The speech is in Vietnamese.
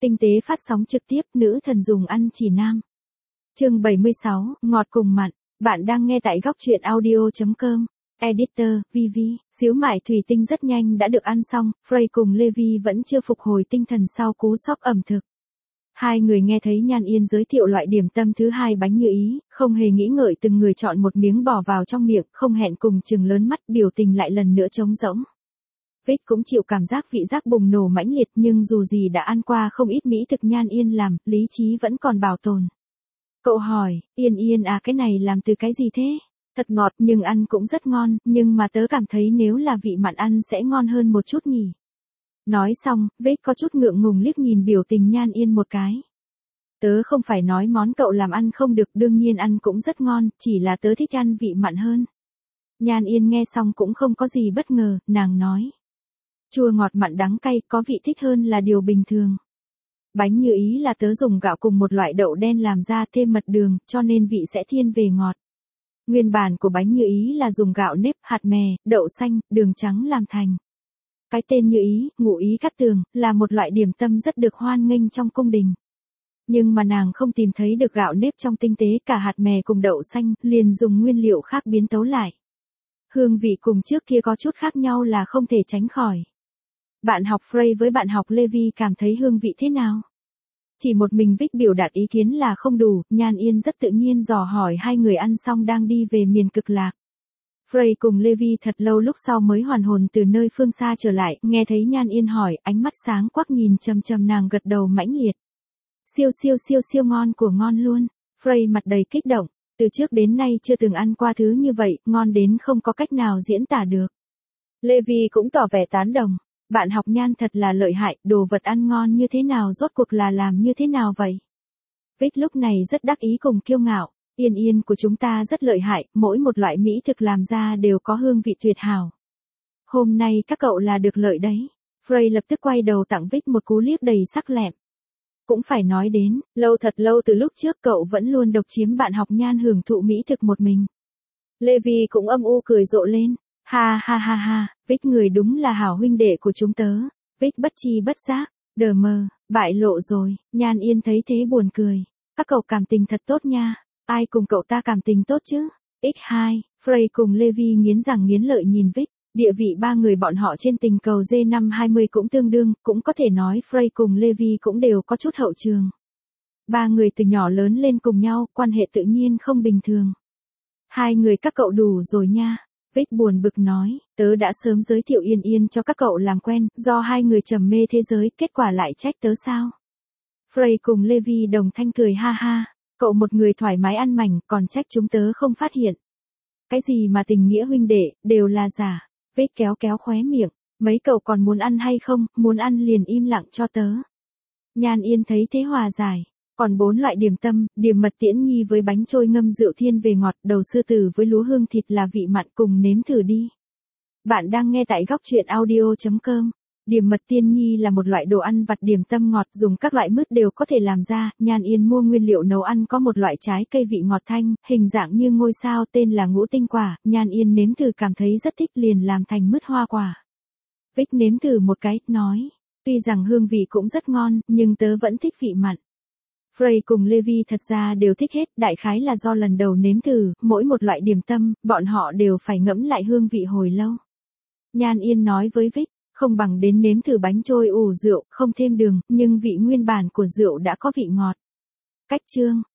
Tinh tế phát sóng trực tiếp, nữ thần dùng ăn chỉ nam. Chương 76, ngọt cùng mặn. Bạn đang nghe tại góc truyện audio.com. Editor, VV, xíu mại thủy tinh rất nhanh đã được ăn xong, Frey cùng Levi vẫn chưa phục hồi tinh thần sau cú sốc ẩm thực. Hai người nghe thấy Nhan Yên giới thiệu loại điểm tâm thứ hai bánh như ý, không hề nghĩ ngợi từng người chọn một miếng bỏ vào trong miệng, không hẹn cùng chừng lớn mắt, biểu tình lại lần nữa trống rỗng. Vic cũng chịu cảm giác vị giác bùng nổ mãnh liệt, nhưng dù gì đã ăn qua không ít mỹ thực Nhan Yên làm, lý trí vẫn còn bảo tồn. Cậu hỏi, Yên à, cái này làm từ cái gì thế? Thật ngọt nhưng ăn cũng rất ngon, nhưng mà tớ cảm thấy nếu là vị mặn ăn sẽ ngon hơn một chút nhỉ. Nói xong, Vic có chút ngượng ngùng liếc nhìn biểu tình Nhan Yên một cái. Tớ không phải nói món cậu làm ăn không được, đương nhiên ăn cũng rất ngon, chỉ là tớ thích ăn vị mặn hơn. Nhan Yên nghe xong cũng không có gì bất ngờ, nàng nói. Chua ngọt mặn đắng cay, có vị thích hơn là điều bình thường. Bánh như ý là tớ dùng gạo cùng một loại đậu đen làm ra, thêm mật đường, cho nên vị sẽ thiên về ngọt. Nguyên bản của bánh như ý là dùng gạo nếp, hạt mè, đậu xanh, đường trắng làm thành. Cái tên như ý, ngụ ý cắt tường, là một loại điểm tâm rất được hoan nghênh trong cung đình. Nhưng mà nàng không tìm thấy được gạo nếp trong tinh tế, cả hạt mè cùng đậu xanh, liền dùng nguyên liệu khác biến tấu lại. Hương vị cùng trước kia có chút khác nhau là không thể tránh khỏi. Bạn học Frey với bạn học Levi cảm thấy hương vị thế nào? Chỉ một mình Vic biểu đạt ý kiến là không đủ, Nhan Yên rất tự nhiên dò hỏi hai người ăn xong đang đi về miền cực lạc. Frey cùng Levi thật lâu lúc sau mới hoàn hồn từ nơi phương xa trở lại, nghe thấy Nhan Yên hỏi, ánh mắt sáng quắc nhìn chằm chằm nàng gật đầu mãnh liệt. Siêu ngon của ngon luôn. Frey mặt đầy kích động, từ trước đến nay chưa từng ăn qua thứ như vậy, ngon đến không có cách nào diễn tả được. Levi cũng tỏ vẻ tán đồng. Bạn học Nhan thật là lợi hại, đồ vật ăn ngon như thế nào rốt cuộc là làm như thế nào vậy? Vic lúc này rất đắc ý cùng kiêu ngạo, Yên của chúng ta rất lợi hại, mỗi một loại mỹ thực làm ra đều có hương vị tuyệt hảo. Hôm nay các cậu là được lợi đấy. Frey lập tức quay đầu tặng Vic một cú liếc đầy sắc lẹm. Cũng phải nói đến, thật lâu từ lúc trước cậu vẫn luôn độc chiếm bạn học Nhan hưởng thụ mỹ thực một mình. Levi cũng âm u cười rộ lên. Ha, Vic người đúng là hảo huynh đệ của chúng tớ. Vic bất chi bất giác, đờ mờ, bại lộ rồi, Nhan Yên thấy thế buồn cười. Các cậu cảm tình thật tốt nha, ai cùng cậu ta cảm tình tốt chứ? X2, Frey cùng Levi nghiến răng nghiến lợi nhìn Vic, địa vị ba người bọn họ trên tình cầu G520 cũng tương đương, cũng có thể nói Frey cùng Levi cũng đều có chút hậu trường. Ba người từ nhỏ lớn lên cùng nhau, quan hệ tự nhiên không bình thường. Hai người các cậu đủ rồi nha. Vic buồn bực nói, tớ đã sớm giới thiệu Yên cho các cậu làm quen, do hai người trầm mê thế giới, kết quả lại trách tớ sao? Frey cùng Levi đồng thanh cười ha, cậu một người thoải mái ăn mảnh, còn trách chúng tớ không phát hiện. Cái gì mà tình nghĩa huynh đệ, đều là giả. Vic kéo khóe miệng, mấy cậu còn muốn ăn hay không, muốn ăn liền im lặng cho tớ. Nhan Yên thấy thế hòa giải. Còn 4 loại điểm tâm, điểm mật tiễn nhi với bánh trôi ngâm rượu thiên về ngọt, đầu sư tử với lúa hương thịt là vị mặn, cùng nếm thử đi. Bạn đang nghe tại góc truyện audio.com. Điểm mật tiên nhi là một loại đồ ăn vặt điểm tâm ngọt, dùng các loại mứt đều có thể làm ra. Nhan Yên mua nguyên liệu nấu ăn có một loại trái cây vị ngọt thanh, hình dạng như ngôi sao, tên là ngũ tinh quả. Nhan Yên nếm thử cảm thấy rất thích liền làm thành mứt hoa quả. Vic nếm thử một cái, nói, tuy rằng hương vị cũng rất ngon, nhưng tớ vẫn thích vị mặn. Frey cùng Levi thật ra đều thích hết, đại khái là do lần đầu nếm thử, mỗi một loại điểm tâm, bọn họ đều phải ngẫm lại hương vị hồi lâu. Nhan Yên nói với Vic, không bằng đến nếm thử bánh trôi ủ rượu, không thêm đường, nhưng vị nguyên bản của rượu đã có vị ngọt. Cách chương,